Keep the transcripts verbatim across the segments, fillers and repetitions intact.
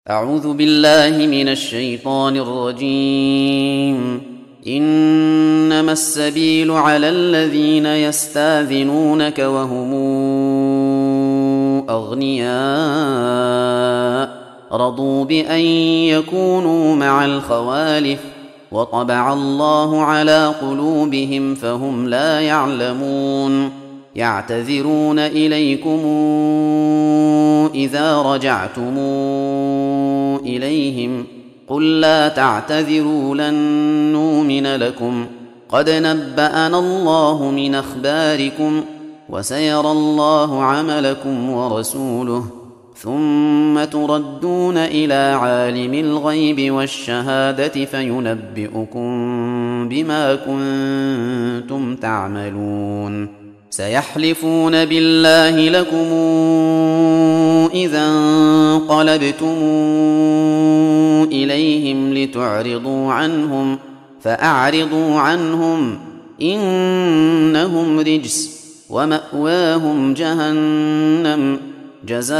أعوذ بالله من الشيطان الرجيم. إنما السبيل على الذين يستاذنونك وهم أغنياء رضوا بأن يكونوا مع الخوالف وطبع الله على قلوبهم فهم لا يعلمون. يعتذرون إليكم إذا رجعتم إليهم قل لا تعتذروا لن نؤمن لكم قد نبأنا الله من أخباركم وسيرى الله عملكم ورسوله ثم تردون إلى عالم الغيب والشهادة فينبئكم بما كنتم تعملون. سيحلفون بالله لكم إذا انقلبتم إليهم لتعرضوا عنهم فأعرضوا عنهم إنهم رجس ومأواهم جهنم جزاء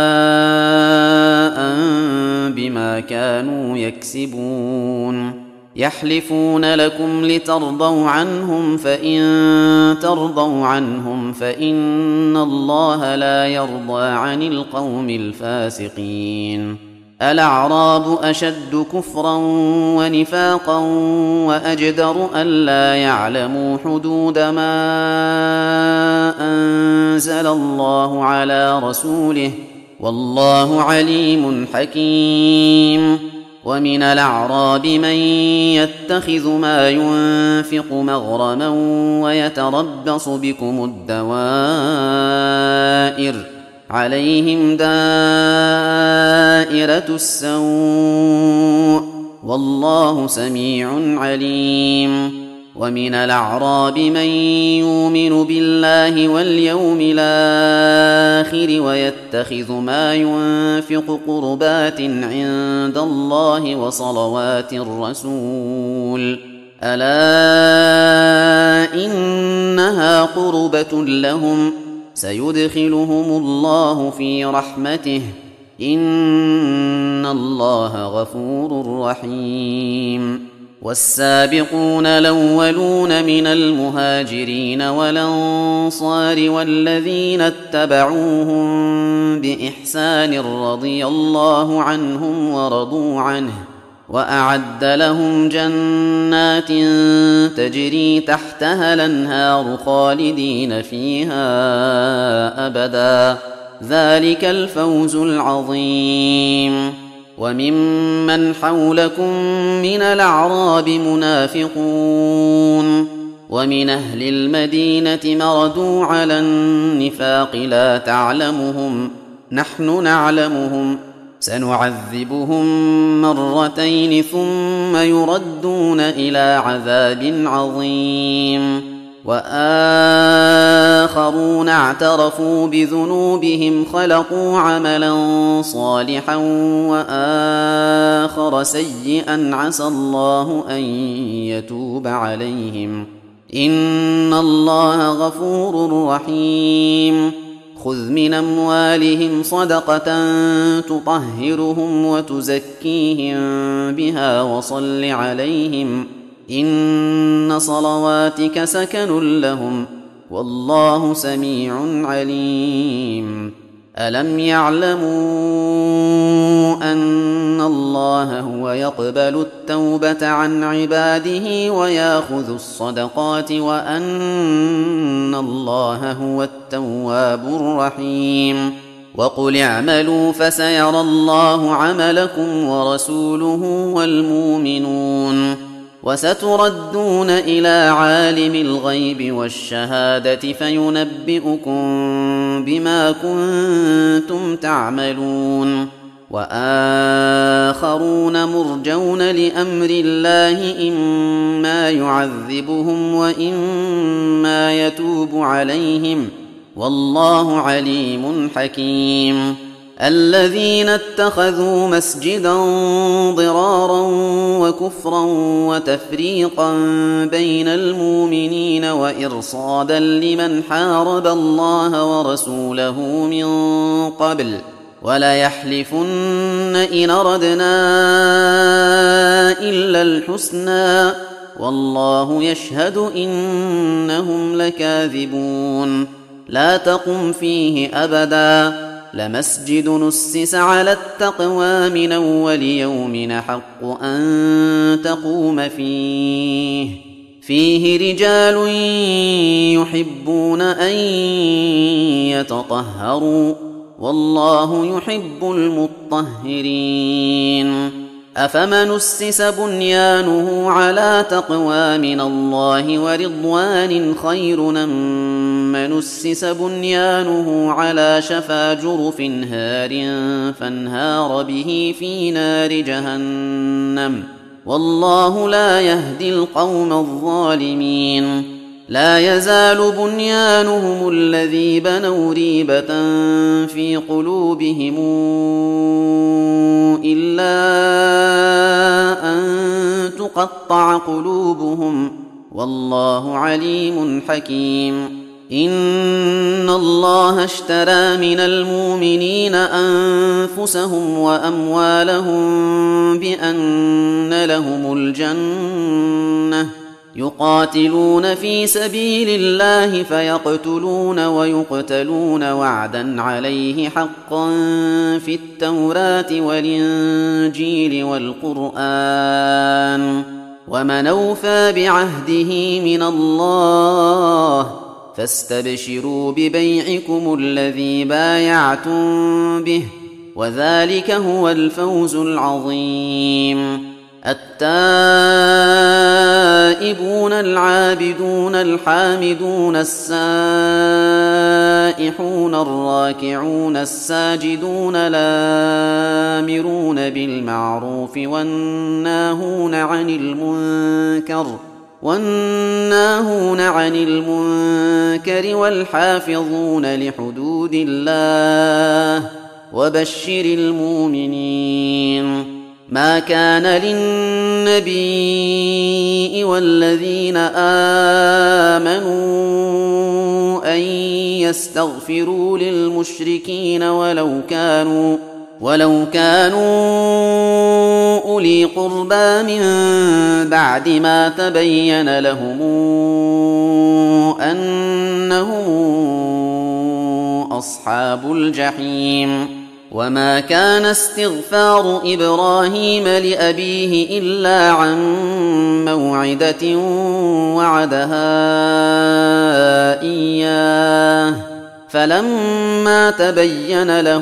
بما كانوا يكسبون. يحلفون لكم لترضوا عنهم فإن ترضوا عنهم فإن الله لا يرضى عن القوم الفاسقين. الأعراب أشد كفرا ونفاقا وأجدر ألا يعلموا حدود ما أنزل الله على رسوله والله عليم حكيم. ومن الأعراب من يتخذ ما ينفق مغرما ويتربص بكم الدوائر عليهم دائرة السوء والله سميع عليم. ومن الأعراب من يؤمن بالله واليوم الآخر ويتخذ ما ينفق قربات عند الله وصلوات الرسول ألا إنها قربة لهم سيدخلهم الله في رحمته إن الله غفور رحيم. والسابقون الأولون من المهاجرين والأنصار والذين اتبعوهم بإحسان رضي الله عنهم ورضوا عنه وأعد لهم جنات تجري تحتها الأنهار خالدين فيها أبدا ذلك الفوز العظيم. وممن حولكم من الأعراب منافقون ومن أهل المدينة مردوا على النفاق لا تعلمهم نحن نعلمهم سنعذبهم مرتين ثم يردون إلى عذاب عظيم. وآخرون اعترفوا بذنوبهم خلقوا عملا صالحا وآخر سيئا عسى الله أن يتوب عليهم إن الله غفور رحيم. خذ من أموالهم صدقة تطهرهم وتزكيهم بها وصل عليهم إن صلواتك سكن لهم والله سميع عليم. ألم يعلموا أن الله هو يقبل التوبة عن عباده ويأخذ الصدقات وأن الله هو التواب الرحيم. وقل اعملوا فسيرى الله عملكم ورسوله والمؤمنون وستردون إلى عالم الغيب والشهادة فينبئكم بما كنتم تعملون. وآخرون مرجون لأمر الله إما يعذبهم وإما يتوب عليهم والله عليم حكيم. الذين اتخذوا مسجدا ضرارا وكفرا وتفريقا بين المؤمنين وإرصادا لمن حارب الله ورسوله من قبل وليحلفن إن أردنا إلا الحسنى والله يشهد إنهم لكاذبون لا تقم فيه أبدا لمسجد نسس على التقوى من أول يوم حق أن تقوم فيه فيه رجال يحبون أن يتطهروا والله يحب المطهرين أفمن أسس بنيانه على تقوى من الله ورضوان خير أم من أسس بنيانه على شفا جرف هار فانهار به في نار جهنم والله لا يهدي القوم الظالمين لا يزال بنيانهم الذي بنوا ريبة في قلوبهم إلا أن تقطع قلوبهم والله عليم حكيم إن الله اشترى من المؤمنين أنفسهم وأموالهم بأن لهم الجنة يقاتلون في سبيل الله فيقتلون ويقتلون وعدا عليه حقا في التوراة والإنجيل والقرآن ومن أوفى بعهده من الله فاستبشروا ببيعكم الذي بايعتم به وذلك هو الفوز العظيم التائبون العابدون الحامدون السائحون الراكعون الساجدون الآمرون بالمعروف والناهون عن المنكر والناهون عن المنكر والحافظون لحدود الله وبشر المؤمنين ما كان للنبي والذين آمنوا أن يستغفروا للمشركين ولو كانوا ولو كانوا أولي قربى من بعد ما تبين لهم أنهم أصحاب الجحيم وما كان استغفار إبراهيم لأبيه إلا عن موعدة وعدها إياه فلما تبين له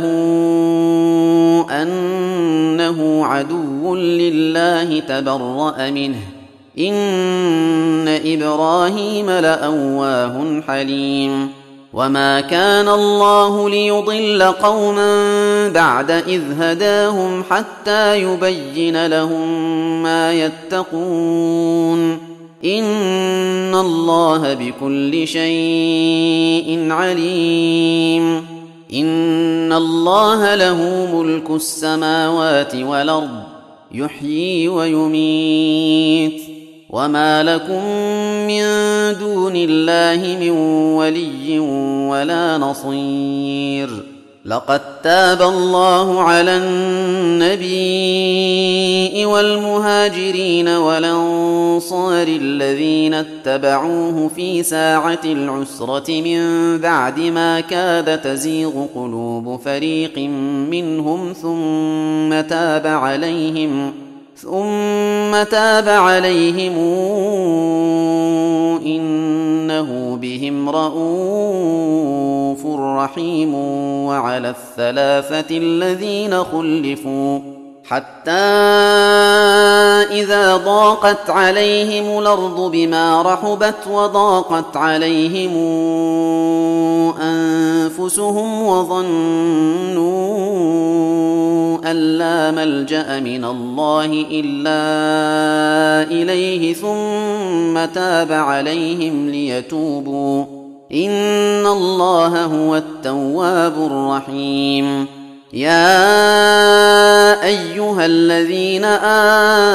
أنه عدو لله تبرأ منه إن إبراهيم لأواه حليم وما كان الله ليضل قوما بعد إذ هداهم حتى يبين لهم ما يتقون إن الله بكل شيء عليم إن الله له ملك السماوات والأرض يحيي ويميت وما لكم من دون الله من ولي ولا نصير لقد تاب الله على النبي والمهاجرين والأنصار الذين اتبعوه في ساعة العسرة من بعد ما كاد تزيغ قلوب فريق منهم ثم تاب عليهم ثم تاب عليهم إنه بهم رءوف رحيم وعلى الثلاثة الذين خلفوا حتى إذا ضاقت عليهم الأرض بما رحبت وضاقت عليهم أنفسهم وظنوا أن لا ملجأ من الله إلا إليه ثم تاب عليهم ليتوبوا إن الله هو التواب الرحيم يا أيها الذين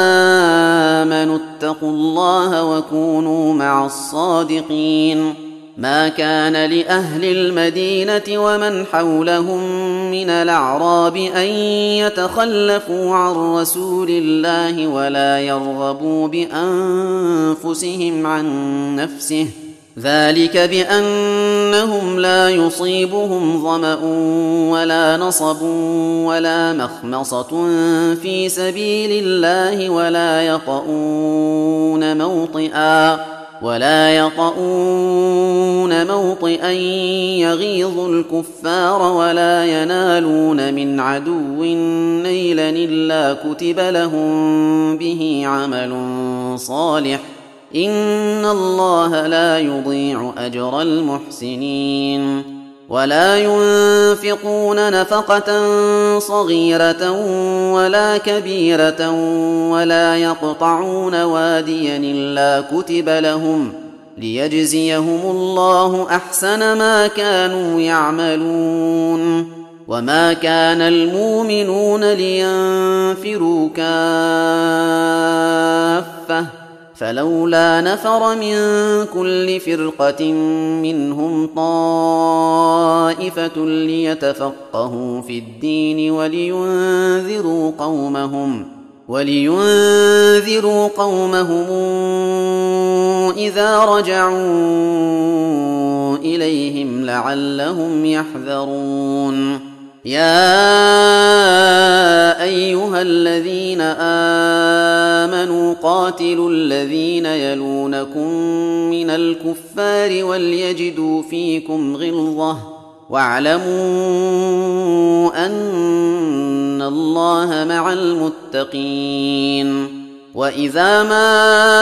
آمنوا اتقوا الله وكونوا مع الصادقين ما كان لأهل المدينة ومن حولهم من الأعراب أن يتخلفوا عن رسول الله ولا يرغبوا بأنفسهم عن نفسه، ذلك بأنهم لا يصيبهم ظمأ ولا نصب ولا مخمصة في سبيل الله ولا يطؤون موطئا ولا يطؤون موطئا يغيظ الكفار ولا ينالون من عدو نيلا إلا كتب لهم به عمل صالح، إن الله لا يضيع أجر المحسنين. ولا ينفقون نفقة صغيرة ولا كبيرة ولا يقطعون واديا إلا كتب لهم ليجزيهم الله أحسن ما كانوا يعملون. وما كان المؤمنون لينفروا كافة، فلولا نفر من كل فرقة منهم طائفة ليتفقهوا في الدين ولينذروا قومهم ولينذروا قومهم إذا رجعوا إليهم لعلهم يحذرون. يا أيها الذين آمنوا قاتلوا الذين يلونكم من الكفار وليجدوا فيكم غلظة واعلموا أن الله مع المتقين. وإذا ما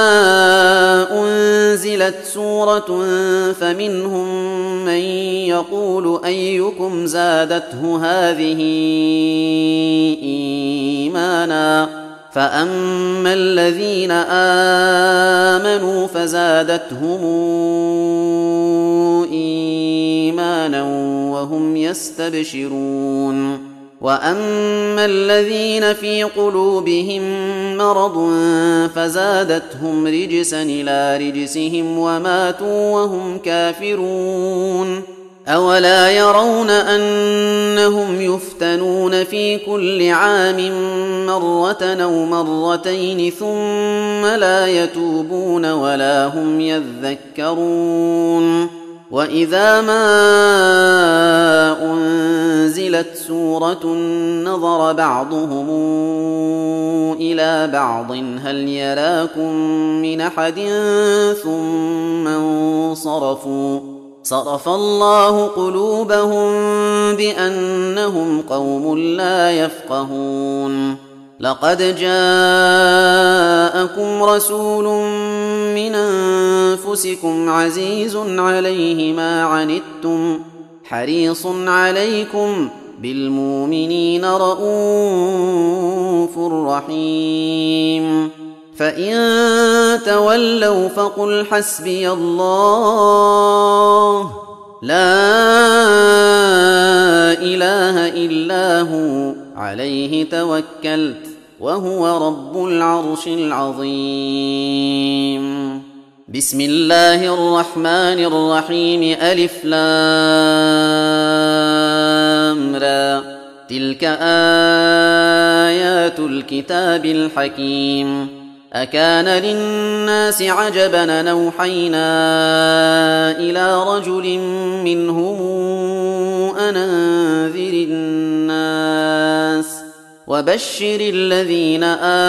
أنزلت سورة فمنهم من يقول أيكم زادته هذه إيمانا، فأما الذين آمنوا فزادتهم إيمانا وهم يستبشرون. وأما الذين في قلوبهم مرض فزادتهم رجسا إلى رجسهم وماتوا وهم كافرون. أولا يرون أنهم يفتنون في كل عام مرة أو مرتين ثم لا يتوبون ولا هم يذكرون. وإذا ما أنزلت سورة نظر بعضهم إلى بعض هل يراكم من أحد ثم انصرفوا، صرف الله قلوبهم بأنهم قوم لا يفقهون. لقد جاءكم رسول من أنفسكم عزيز عليه ما عنتم حريص عليكم بالمؤمنين رؤوف رحيم. فإن تولوا فقل حسبي الله لا إله إلا هو عليه توكلت وهو رب العرش العظيم. بسم الله الرحمن الرحيم. ألف لام را، تلك آيات الكتاب الحكيم. أكان للناس عجبا أن أوحينا إلى رجل منهم أن أنذر الناس وبشر الذين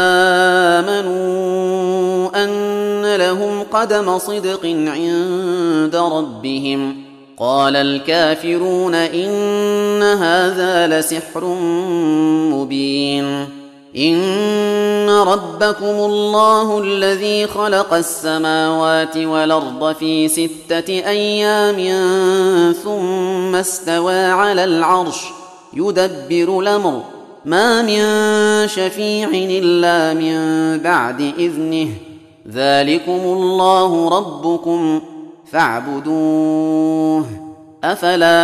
آمنوا أن لهم قدم صدق عند ربهم. قال الكافرون إن هذا لسحر مبين. إن ربكم الله الذي خلق السماوات والأرض في ستة أيام ثم استوى على العرش يدبر الأمر ما من شفيع إلا من بعد إذنه ذلكم الله ربكم فاعبدوه أفلا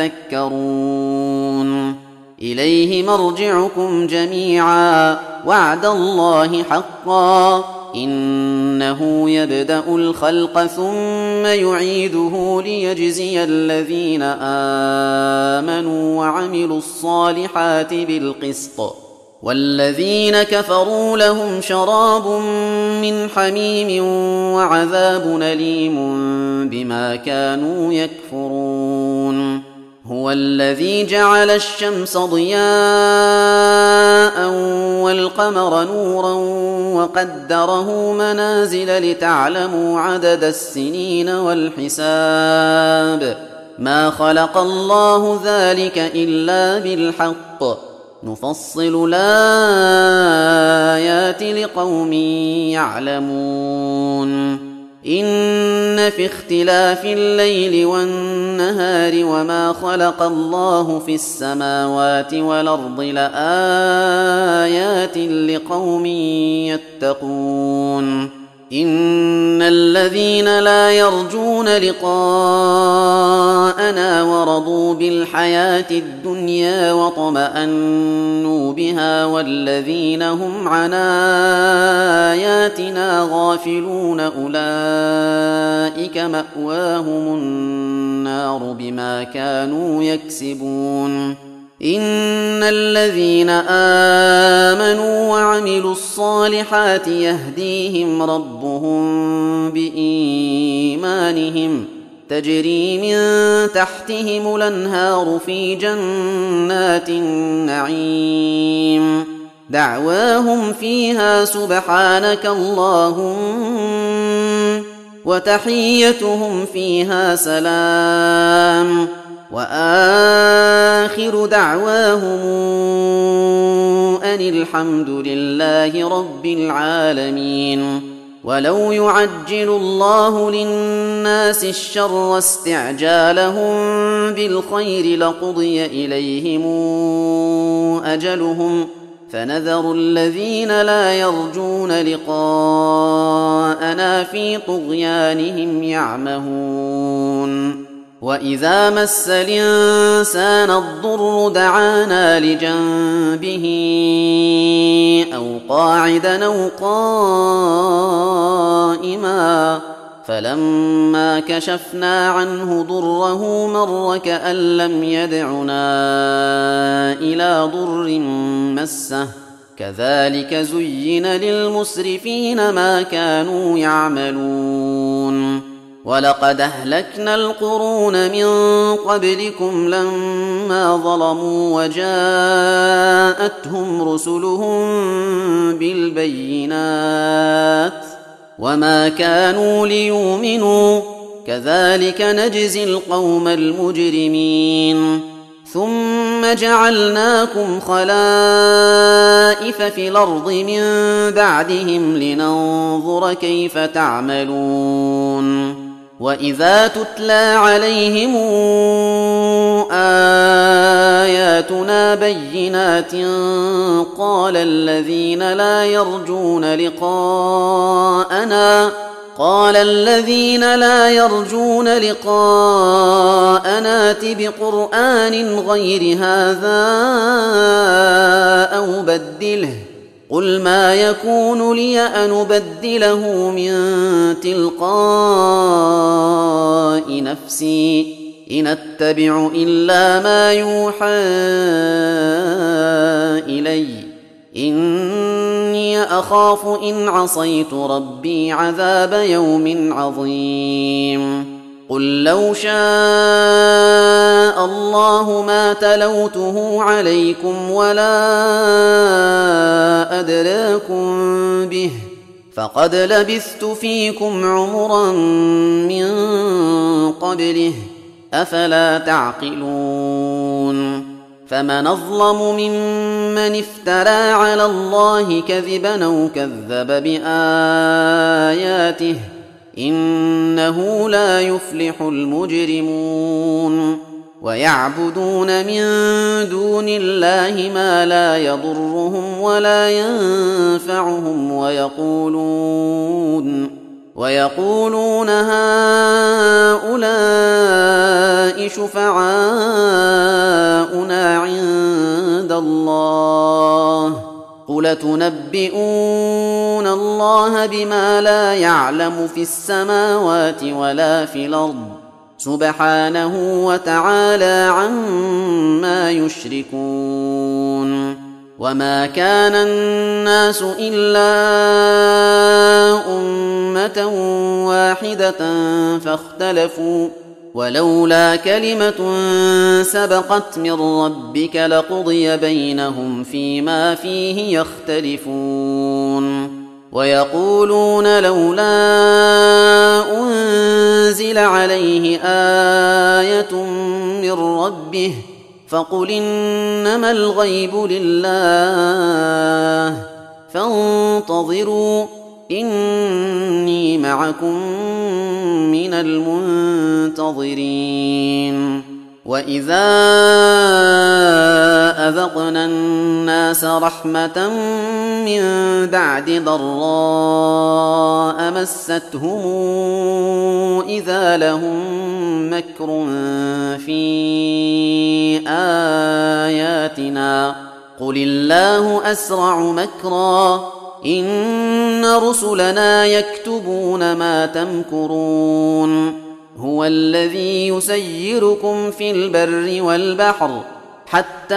تذكرون. إليه مرجعكم جميعا وعد الله حقا إنه يبدأ الخلق ثم يعيده ليجزي الذين آمنوا وعملوا الصالحات بالقسط والذين كفروا لهم شراب من حميم وعذاب أليم بما كانوا يكفرون هو الذي جعل الشمس ضياء والقمر نورا وقدره منازل لتعلموا عدد السنين والحساب ما خلق الله ذلك إلا بالحق نفصل الآيات لقوم يعلمون إن في اختلاف الليل والنهار وما خلق الله في السماوات والأرض لآيات لقوم يتقون إن الذين لا يرجون لقاءنا ورضوا بالحياة الدنيا واطمأنوا بها والذين هم عن آياتنا غافلون أولئك مأواهم النار بما كانوا يكسبون إن الذين آمنوا وعملوا الصالحات يهديهم ربهم بإيمانهم تجري من تحتهم الأنهار في جنات النعيم دعواهم فيها سبحانك اللهم وتحيتهم فيها سلام وآخر دعواهم أن الحمد لله رب العالمين ولو يعجل الله للناس الشر استعجالهم بالخير لقضي إليهم أجلهم فنذر الذين لا يرجون لقاءنا في طغيانهم يعمهون وإذا مس الإنسان الضر دعانا لجنبه أو قاعدا أو قائما فلما كشفنا عنه ضره مر كأن لم يدعنا إلى ضر مسه كذلك زين للمسرفين ما كانوا يعملون ولقد أهلكنا القرون من قبلكم لما ظلموا وجاءتهم رسلهم بالبينات وما كانوا ليؤمنوا كذلك نجزي القوم المجرمين ثم جعلناكم خلائف في الأرض من بعدهم لننظر كيف تعملون وإذا تتلى عليهم آياتنا بينات قال الذين لا يرجون لقاءنا قال الذين لا يرجون لقاءنا ائت بقرآن غير هذا أو بدله قل ما يكون لي أن أبدله من تلقاء نفسي إن أتبع إلا ما يوحى إلي إني أخاف إن عصيت ربي عذاب يوم عظيم قل لو شاء الله ما تلوته عليكم ولا أدراكم به فقد لبثت فيكم عمرا من قبله أفلا تعقلون فمن أظلم ممن افترى على الله كذبا أو كذب بآياته إنه لا يفلح المجرمون ويعبدون من دون الله ما لا يضرهم ولا ينفعهم ويقولون ويقولون هؤلاء شفعاؤنا عند الله قُلْ أَتُنَبِّئُونَ اللَّهَ بِمَا لَا يَعْلَمُ فِي السَّمَاوَاتِ وَلَا فِي الْأَرْضِ سُبْحَانَهُ وَتَعَالَىٰ عَمَّا يُشْرِكُونَ وَمَا كَانَ النَّاسُ إِلَّا أُمَّةً وَاحِدَةً فَاخْتَلَفُوا وَلَوْلَا كَلِمَةٌ سَبَقَتْ مِن رَّبِّكَ لَقُضِيَ بَيْنَهُمْ فِيمَا فِيهِ يَخْتَلِفُونَ وَيَقُولُونَ لَوْلَا أُنزِلَ عَلَيْهِ آيَةٌ مِّن رَّبِّهِ فَقُلْ إِنَّمَا الْغَيْبُ لِلَّهِ فَانتَظِرُوا إِنِّي مَعَكُم مِّنَ الْمُنتَظِرِينَ وَإِذَا أَذَقْنَا النَّاسَ رَحْمَةً مِّن بَعْدِ ضَرَّاءَ مَسَّتْهُمْ إِذَا لَهُم مَّكْرٌ فِي آيَاتِنَا قُلِ اللَّهُ أَسْرَعُ مَكْرًا إِنَّ رُسُلَنَا يَكْتُبُونَ مَا تَمْكُرُونَ هُوَ الَّذِي يُسَيِّرُكُمْ فِي الْبَرِّ وَالْبَحْرِ حَتَّىٰ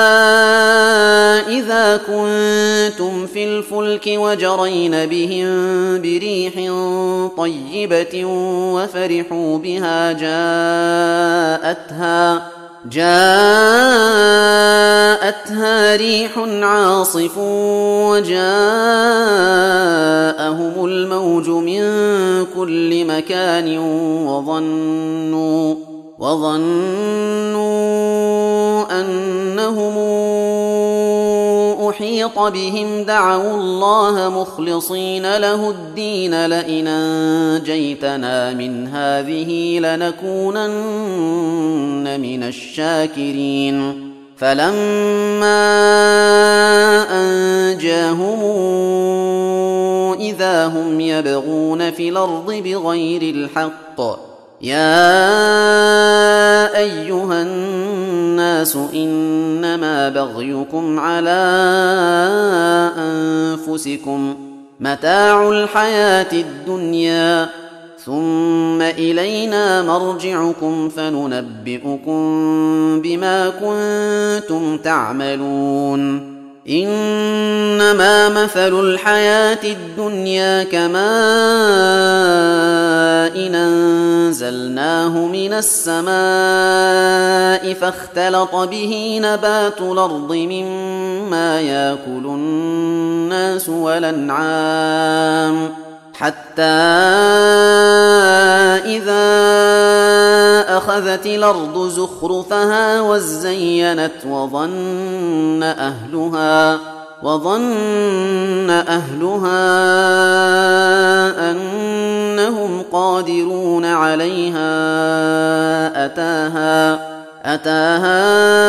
إِذَا كُنتُمْ فِي الْفُلْكِ وَجَرَيْنَ بِهِم بِرِيحٍ طَيِّبَةٍ وَفَرِحُوا بِهَا جَاءَتْهَا جاءتها ريح عاصف وجاءهم الموج من كل مكان وظنوا وظنوا أنهم أحيط بهم دعوا الله مخلصين له الدين لئن أنجيتنا من هذه لنكونن من الشاكرين فلما أنجاهم إذا هم يبغون في الأرض بغير الحق يا أيها الناس إنما بغيكم على أنفسكم متاع الحياة الدنيا ثم إلينا مرجعكم فننبئكم بما كنتم تعملون إنما مثل الحياة الدنيا كماء إن أنزلناه من السماء فاختلط به نبات الأرض مما يأكل الناس والأنعام حتى إذا أخذت الأرض زخرفها وزينت وظن أهلها وظن أهلها أنهم قادرون عليها أتاها أتاها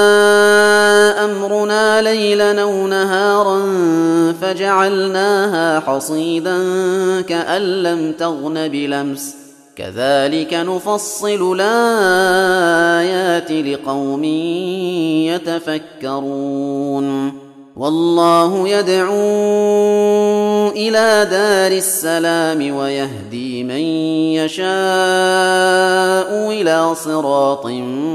أمرنا ليلا أو نهارا فجعلناها حصيدا كأن لم تغن بلمس كذلك نفصل الآيات لقوم يتفكرون والله يدعو إلى دار السلام ويهدي من يشاء إلى صراط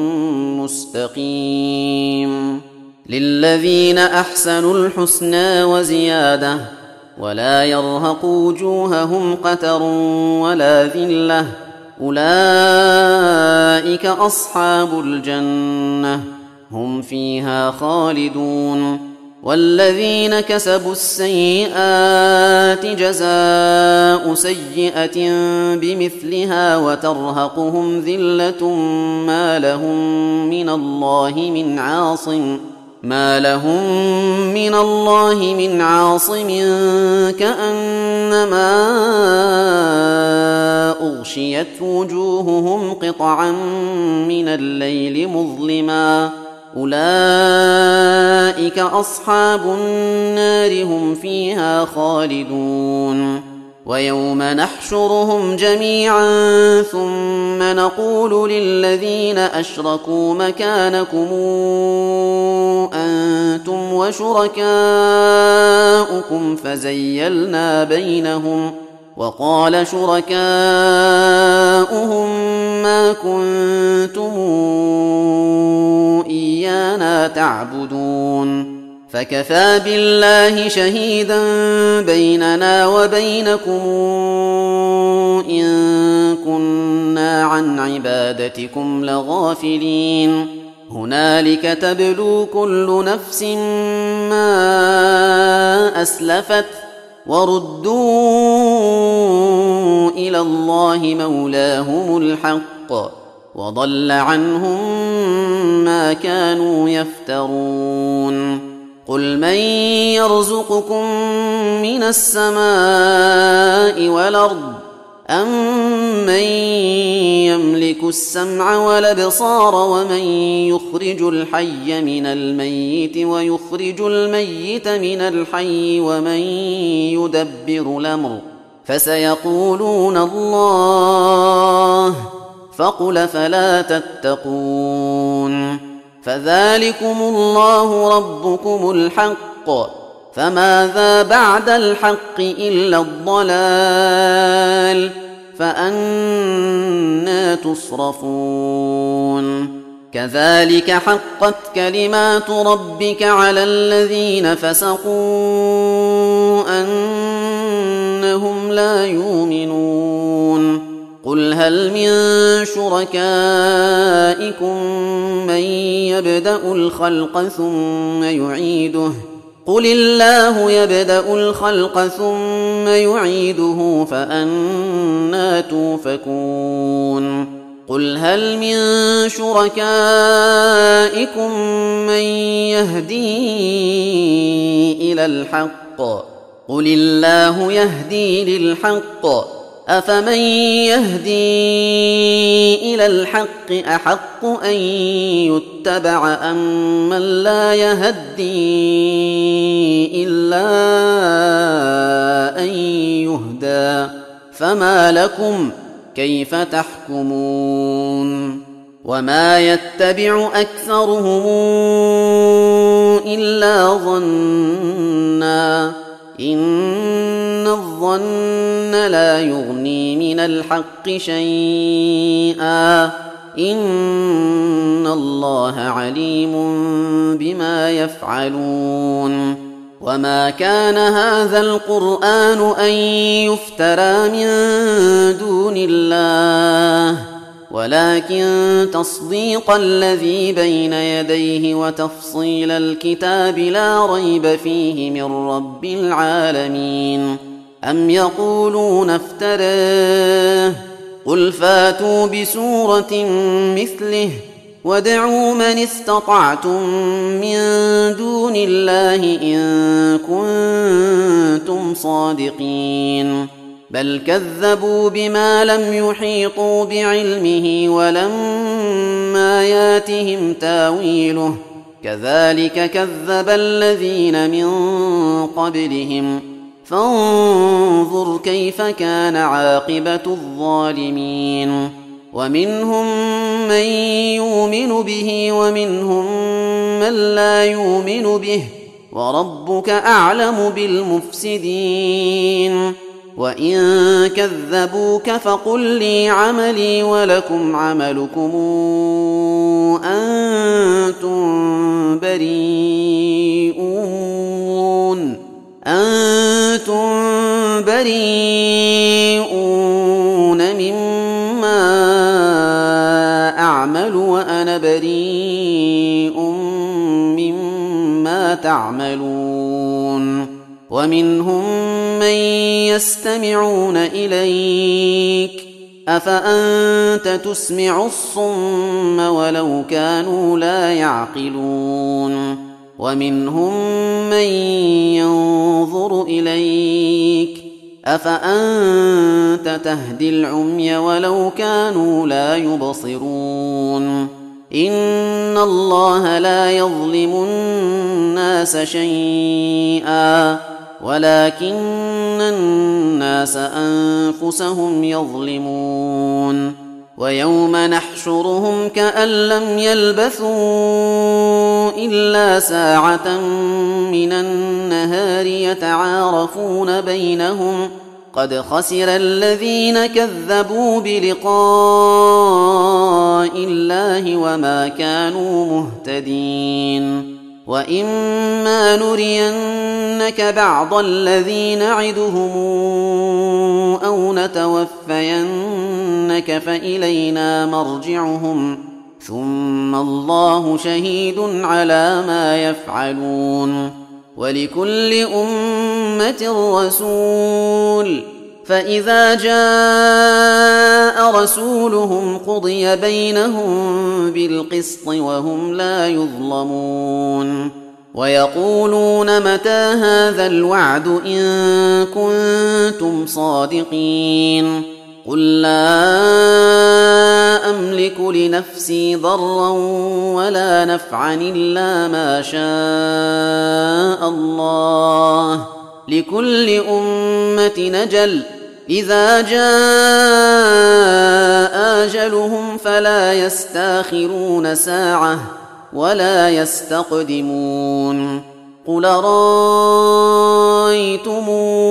مستقيم للذين أحسنوا الحسنى وزيادة ولا يرهق وجوههم قتر ولا ذلة أولئك أصحاب الجنة هم فيها خالدون والذين كسبوا السيئات جزاء سيئة بمثلها وترهقهم ذلة ما لهم من الله من عاصم ما لهم من الله من عاصم كأنما أغشيت وجوههم قطعا من الليل مظلما أولئك أصحاب النار هم فيها خالدون ويوم نحشرهم جميعا ثم نقول للذين أشركوا مكانكم أنتم وشركاؤكم شركاءكم فزيلنا بينهم وقال شركاؤهم ما كنتم إيانا تعبدون فكفى بالله شهيدا بيننا وبينكم إن كنا عن عبادتكم لغافلين هنالك تبلو كل نفس ما أسلفت وردوا إلى الله مولاهم الحق وضل عنهم ما كانوا يفترون قل من يرزقكم من السماء والأرض أمن يملك السمع والأبصار ومن يخرج الحي من الميت ويخرج الميت من الحي ومن يدبر الأمر فسيقولون الله فقل فلا تتقون فذلكم الله ربكم الحق فماذا بعد الحق إلا الضلال فأنى تصرفون كذلك حقت كلمات ربك على الذين فسقوا أنهم لا يؤمنون قل هل من شركائكم من يبدأ الخلق ثم يعيده قل الله يبدأ الخلق ثم يعيده فأنى توفكون قل هل من شركائكم من يهدي إلى الحق قل الله يهدي للحق أفمن يهدي إلى الحق أحق أن يتبع أم من لا يهدي إلا أن يهدى فما لكم كيف تحكمون وما يتبع أكثرهم إلا ظنا إن الظن لا يغني من الحق شيئا إن الله عليم بما يفعلون وما كان هذا القرآن أن يفترى من دون الله ولكن تصديق الذي بين يديه وتفصيل الكتاب لا ريب فيه من رب العالمين أم يقولون افتراه قل فاتوا بسورة مثله وادعوا من استطعتم من دون الله إن كنتم صادقين بل كذبوا بما لم يحيطوا بعلمه ولما ياتهم تاويله كذلك كذب الذين من قبلهم فانظر كيف كان عاقبة الظالمين ومنهم من يؤمن به ومنهم من لا يؤمن به وربك أعلم بالمفسدين وإن كذبوك فقل لي عملي ولكم عملكم أنتم بريئون أنتم بريئون مما أعمل وأنا بريء مما تعملون ومنهم من يستمعون إليك أفأنت تسمع الصم ولو كانوا لا يعقلون ومنهم من ينظر إليك أفأنت تهدي العمي ولو كانوا لا يبصرون إن الله لا يظلم الناس شيئا ولكن الناس أنفسهم يظلمون ويوم نحشرهم كأن لم يلبثوا إلا ساعة من النهار يتعارفون بينهم قد خسر الذين كذبوا بلقاء الله وما كانوا مهتدين وإما نرينك بعض الذي نعدهم أو نتوفينك فإلينا مرجعهم ثم الله شهيد على ما يفعلون ولكل أمة رسول فإذا جاء رسولهم قضي بينهم بالقسط وهم لا يظلمون ويقولون متى هذا الوعد إن كنتم صادقين قل لا أملك لنفسي ضرا ولا نفعا إلا ما شاء الله لكل أمة نجل إذا جاء أجلهم فلا يستاخرون ساعة ولا يستقدمون قل رأيتم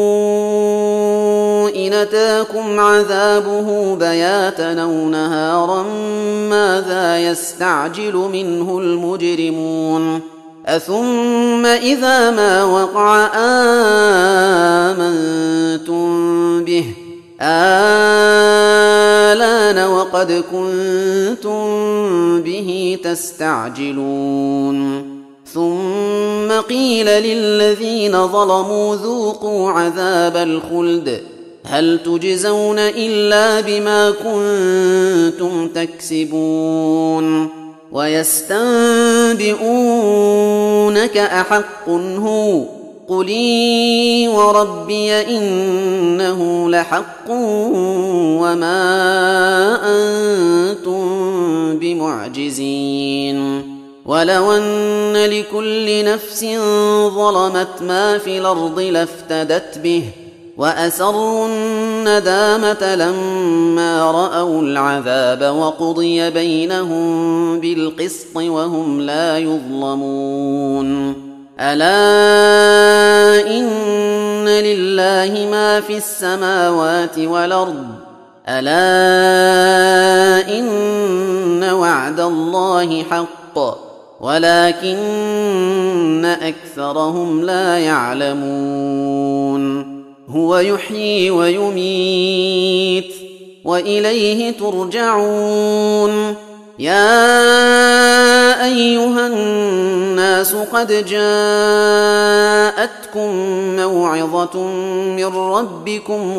إن أتاكم عذابه بياتا أو نهارا ماذا يستعجل منه المجرمون أثم إذا ما وقع آمنتم به آلان وقد كنتم به تستعجلون ثم قيل للذين ظلموا ذوقوا عذاب الخلد هل تجزون إلا بما كنتم تكسبون ويستنبئونك أحق هو قل إي وربي إنه لحق وما أنتم بمعجزين ولو أن لكل نفس ظلمت ما في الأرض لافتدت به وأسروا الندامة لما رأوا العذاب وقضي بينهم بالقسط وهم لا يظلمون ألا إن لله ما في السماوات والأرض ألا إن وعد الله حق ولكن أكثرهم لا يعلمون هو يحيي ويميت وإليه ترجعون يا أيها الناس قد جاءتكم موعظة من ربكم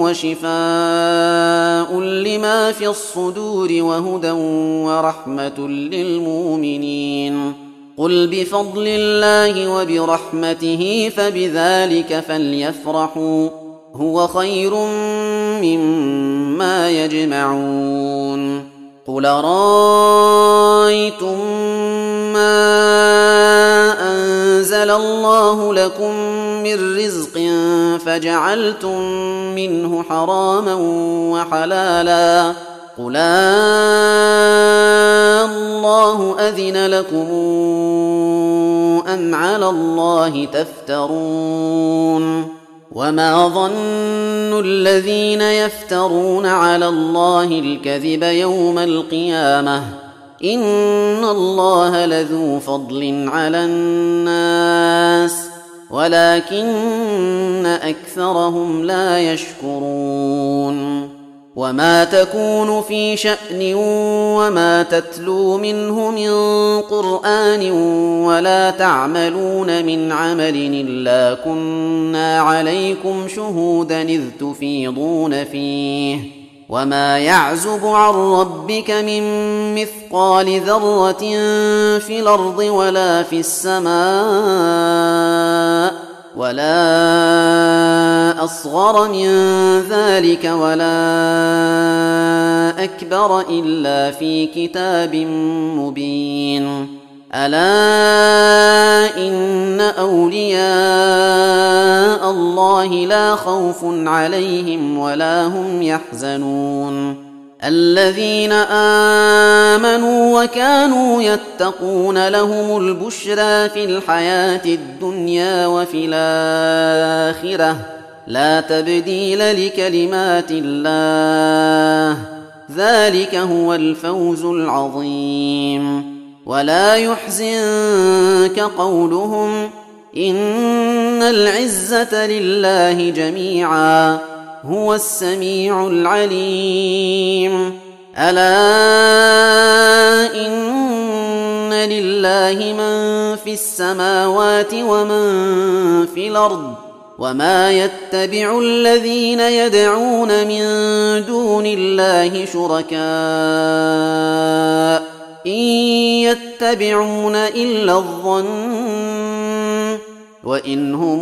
وشفاء لما في الصدور وهدى ورحمة للمؤمنين قل بفضل الله وبرحمته فبذلك فليفرحوا هو خير مما يجمعون قل رأيتم ما أنزل الله لكم من رزق فجعلتم منه حراما وحلالا قل الله أذن لكم أم على الله تفترون وما ظن الذين يفترون على الله الكذب يوم القيامة إن الله لذو فضل على الناس ولكن أكثرهم لا يشكرون وما تكون في شأن وما تتلو منه من قرآن ولا تعملون من عمل إلا كنا عليكم شهودا إذ تفيضون فيه وما يعزب عن ربك من مثقال ذرة في الأرض ولا في السماء ولا أصغر من ذلك ولا أكبر إلا في كتاب مبين ألا إن أولياء الله لا خوف عليهم ولا هم يحزنون الذين آمنوا وكانوا يتقون لهم البشرى في الحياة الدنيا وفي الآخرة لا تبديل لكلمات الله ذلك هو الفوز العظيم. ولا يحزنك قولهم إن العزة لله جميعا هو السميع العليم. ألا إن لله من في السماوات ومن في الأرض وما يتبع الذين يدعون من دون الله شركاء إن يتبعون إلا الظن وإن هم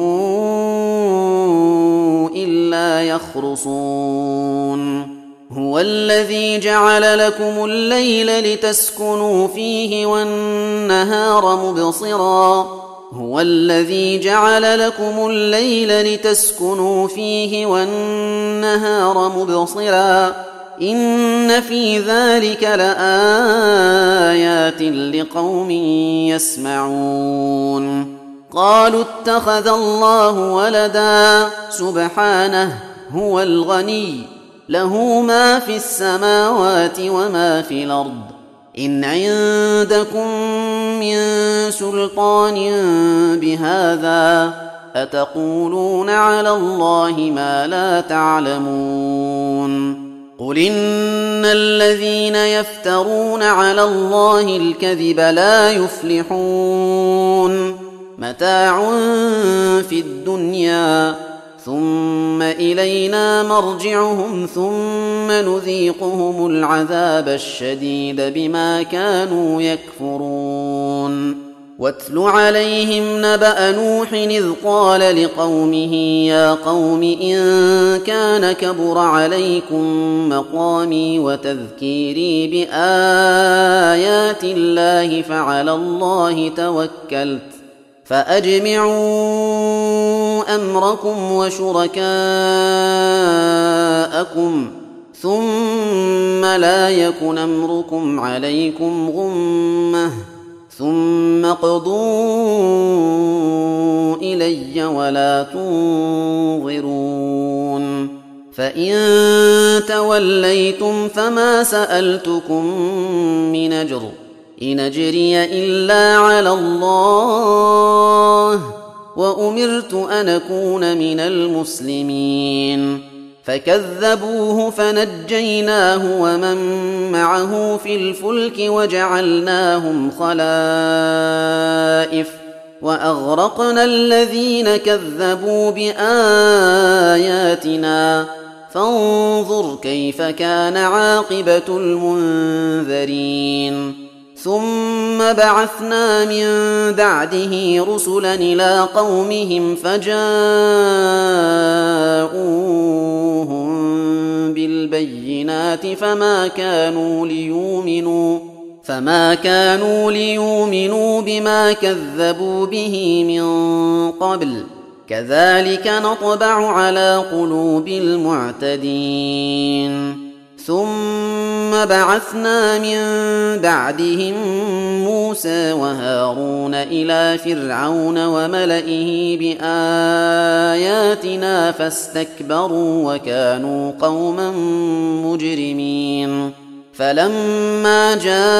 إلا يخرصون. هو الذي جعل لكم الليل لتسكنوا فيه والنهار مبصرا هو الذي جعل لكم الليل لتسكنوا فيه والنهار مبصرا إن في ذلك لآيات لقوم يسمعون. قالوا اتخذ الله ولدا سبحانه هو الغني له ما في السماوات وما في الأرض إن عندكم من سلطان بهذا أتقولون على الله ما لا تعلمون. قل إن الذين يفترون على الله الكذب لا يفلحون متاع في الدنيا ثم إلينا مرجعهم ثم نذيقهم العذاب الشديد بما كانوا يكفرون. واتل عليهم نبأ نوح إذ قال لقومه يا قوم إن كان كبر عليكم مقامي وتذكيري بآيات الله فعلى الله توكلت فأجمعوا أمركم وشركاءكم ثم لا يكن أمركم عليكم غمة ثم اقضوا إلي ولا تنظرون. فإن توليتم فما سألتكم من أجر إن أجري إلا على الله وأمرت أن أكون من المسلمين. فكذبوه فنجيناه ومن معه في الفلك وجعلناهم خلائف وأغرقنا الذين كذبوا بآياتنا فانظر كيف كان عاقبة المنذرين. ثم بعثنا من بعده رسلا إلى قومهم فجاءوهم بالبينات فما كانوا ليؤمنوا فما كانوا ليؤمنوا بما كذبوا به من قبل كذلك نطبع على قلوب المعتدين. ثم بعثنا من بعدهم موسى وهارون إلى فرعون وملئه بآياتنا فاستكبروا وكانوا قوما مجرمين. فلما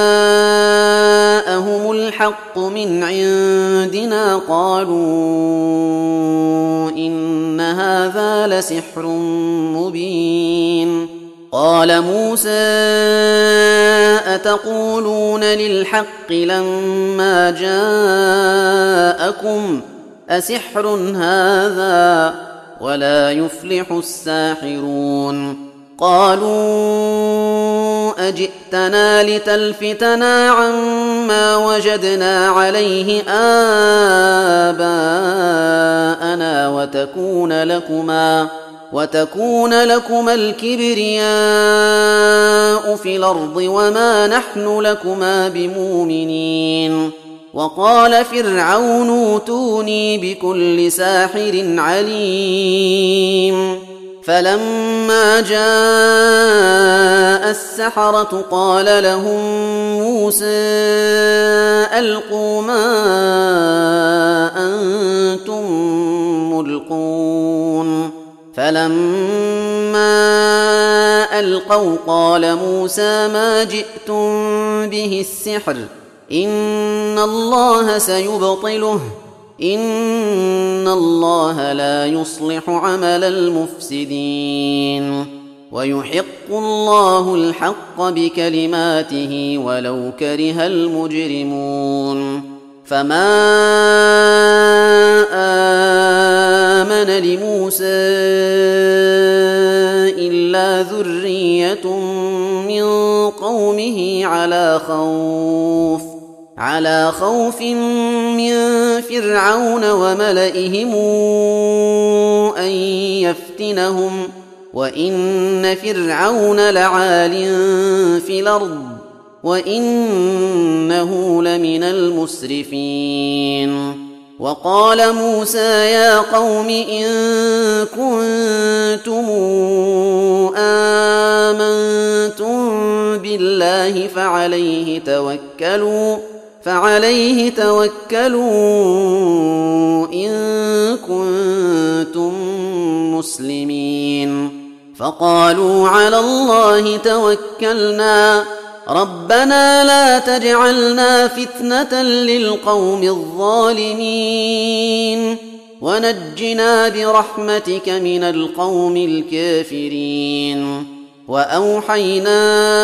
جاءهم الحق من عندنا قالوا إن هذا لسحر مبين. قال موسى أتقولون للحق لما جاءكم أسحر هذا ولا يفلح الساحرون. قالوا أجئتنا لتلفتنا عما وجدنا عليه آباءنا وتكون لكما وتكون لكما الكبرياء في الأرض وما نحن لكما بمؤمنين. وقال فرعون اوتوني بكل ساحر عليم. فلما جاء السحرة قال لهم موسى ألقوا ما أنتم ملقون فلما ألقوا قال موسى ما جئتم به السحر إن الله سيبطله إن الله لا يصلح عمل المفسدين ويحق الله الحق بكلماته ولو كره المجرمون فما آمن لموسى إلا ذرية من قومه على خوف على خوف من فرعون وملئهم أن يفتنهم وإن فرعون لعال في الأرض وإنه لمن المسرفين وقال موسى يا قوم إن كنتم آمنتم بالله فعليه توكلوا فعليه توكلوا إن كنتم مسلمين فقالوا على الله توكلنا ربنا لا تجعلنا فتنة للقوم الظالمين ونجنا برحمتك من القوم الكافرين وأوحينا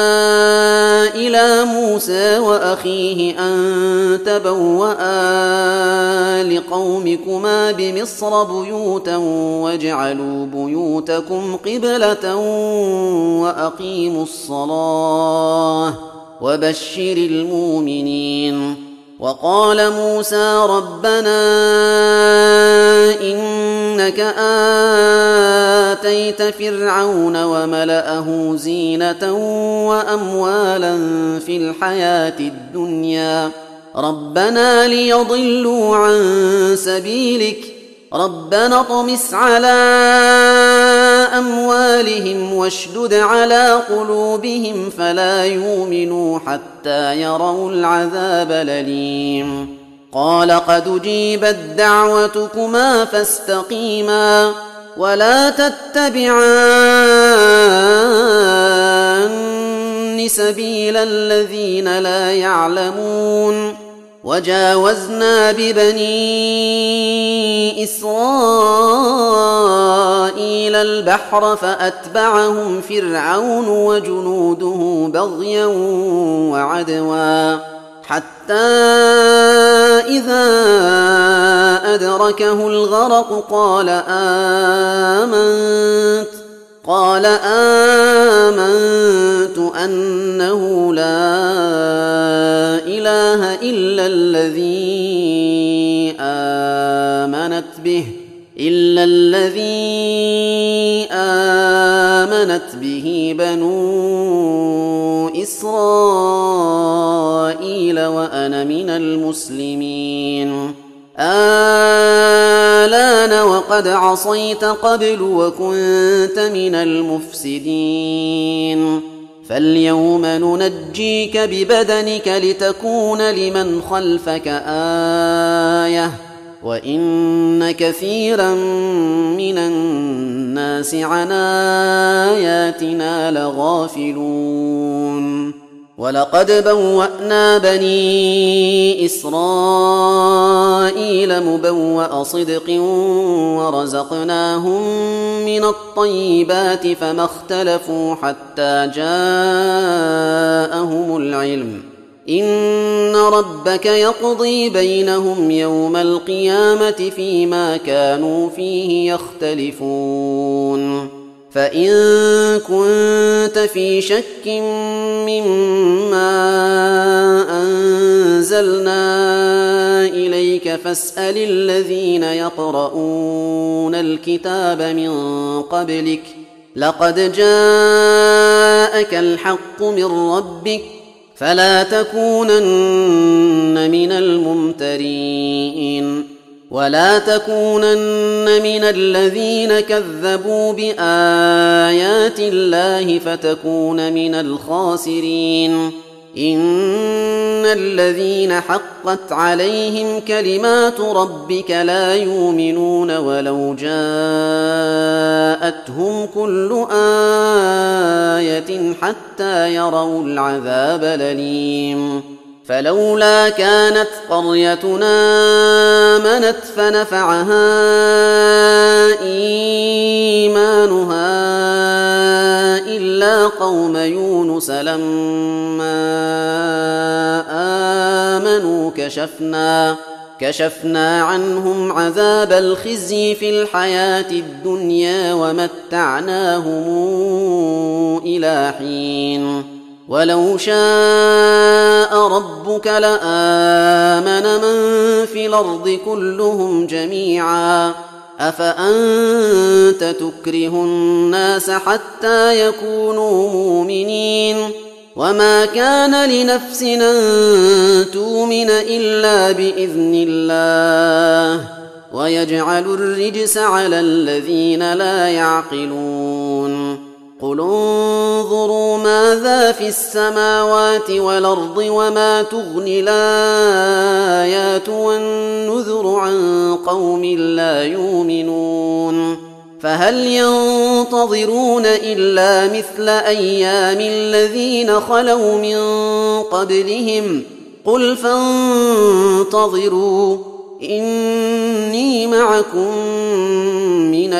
إلى موسى وأخيه أن تبوأا لقومكما بمصر بيوتا واجعلوا بيوتكم قبلة وأقيموا الصلاة وبشر المؤمنين وقال موسى ربنا إنك آتيت فرعون وملأه زينة وأموالا في الحياة الدنيا ربنا ليضلوا عن سبيلك ربنا اطمس على أموالهم واشدد على قلوبهم فلا يؤمنوا حتى يروا العذاب الأليم قال قد أجيبت دعوتكما فاستقيما ولا تتبعان سبيل الذين لا يعلمون وجاوزنا ببني إسرائيل البحر فأتبعهم فرعون وجنوده بغيا وعدوا حتى إذا أدركه الغرق قال آمنت قال آمنت أنه لا إله إلا الذي آمنت به إلا الذي آمنت به بنو إسرائيل وأنا من المسلمين آلان وقد عصيت قبل وكنت من المفسدين فاليوم ننجيك ببدنك لتكون لمن خلفك آية وإن كثيرا من الناس عن آياتنا لغافلون ولقد بوأنا بني إسرائيل مبوأ صدق ورزقناهم من الطيبات فما اختلفوا حتى جاءهم العلم إن ربك يقضي بينهم يوم القيامة فيما كانوا فيه يختلفون فإن كنت في شك مما أنزلنا إليك فاسأل الذين يقرؤون الكتاب من قبلك لقد جاءك الحق من ربك فلا تكونن من الممترين ولا تكونن من الذين كذبوا بآيات الله فتكون من الخاسرين إن الذين حقت عليهم كلمات ربك لا يؤمنون ولو جاءتهم كل آية حتى يروا العذاب الأليم فلولا كانت قريتنا آمنت فنفعها إيمانها إلا قوم يونس لما آمنوا كشفنا كشفنا عنهم عذاب الخزي في الحياة الدنيا ومتعناهم إلى حين ولو شاء ربك لآمن من في الأرض كلهم جميعا أفأنت تكره الناس حتى يكونوا مؤمنين وما كان لنفس أن تؤمن إلا بإذن الله ويجعل الرجس على الذين لا يعقلون قل انظروا ماذا في السماوات والأرض وما تغني الآيات والنذر عن قوم لا يؤمنون فهل ينتظرون إلا مثل أيام الذين خلوا من قبلهم قل فانتظروا إني معكم من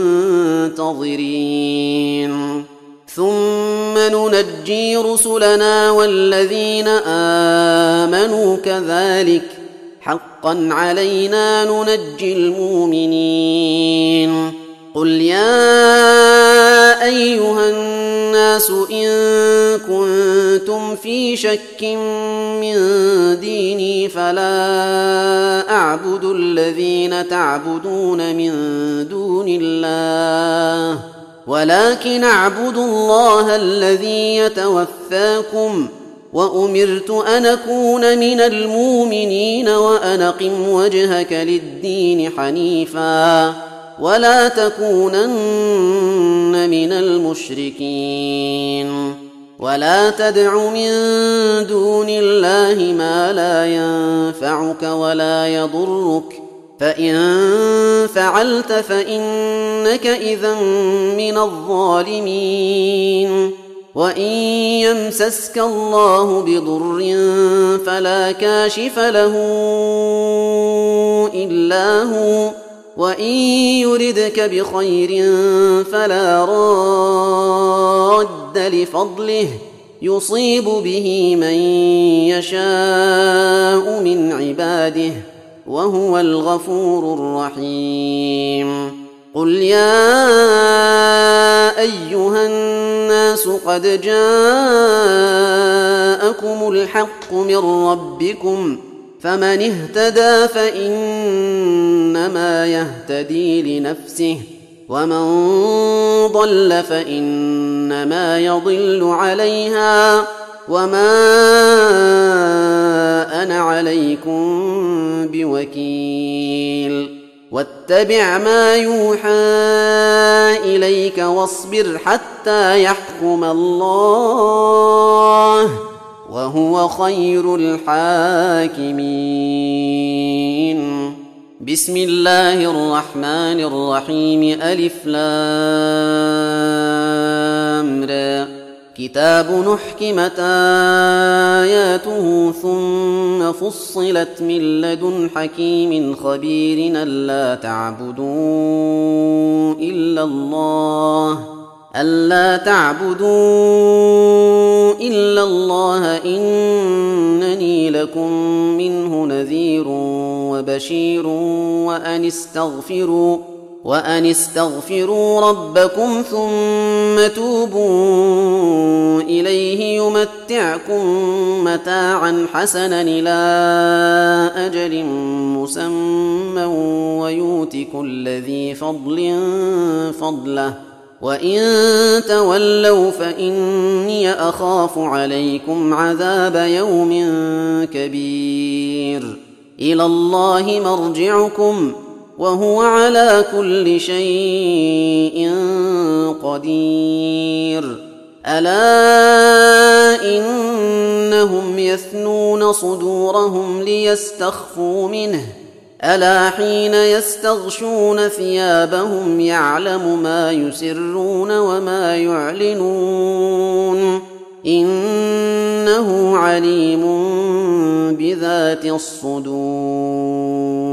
المنتظرين ثم ننجي رسلنا والذين آمنوا كذلك حقا علينا ننجي المؤمنين قل يا أيها الناس إن كنتم في شك من ديني فلا أعبد الذين تعبدون من دون الله ولكن أعبد الله الذي يتوفاكم وأمرت أن أكون من المؤمنين وأن أقم وجهك للدين حنيفا ولا تكونن من المشركين ولا تدع من دون الله ما لا ينفعك ولا يضرك فإن فعلت فإنك إذا من الظالمين وإن يمسسك الله بضر فلا كاشف له إلا هو وإن يردك بخير فلا راد لفضله يصيب به من يشاء من عباده وهو الغفور الرحيم قل يا أيها الناس قد جاءكم الحق من ربكم فمن اهتدى فإنما يهتدي لنفسه ومن ضل فإنما يضل عليها وما أنا عليكم بوكيل واتبع ما يوحى إليك واصبر حتى يحكم الله وهو خير الحاكمين بسم الله الرحمن الرحيم ألف لام را كتاب نحكمت آياته ثم فصلت من لدن حكيم خبير ألا تعبدوا إلا الله ألا تعبدوا إلا الله إنني لكم منه نذير وبشير وأن استغفروا وأن استغفروا ربكم ثم توبوا إليه يمتعكم متاعا حسنا إلى أجل مسمى ويؤت كل ذي فضل فضله وإن تولوا فإني أخاف عليكم عذاب يوم كبير إلى الله مرجعكم وهو على كل شيء قدير ألا إنهم يثنون صدورهم ليستخفوا منه ألا حين يستغشون ثيابهم يعلم ما يسرون وما يعلنون إنه عليم بذات الصدور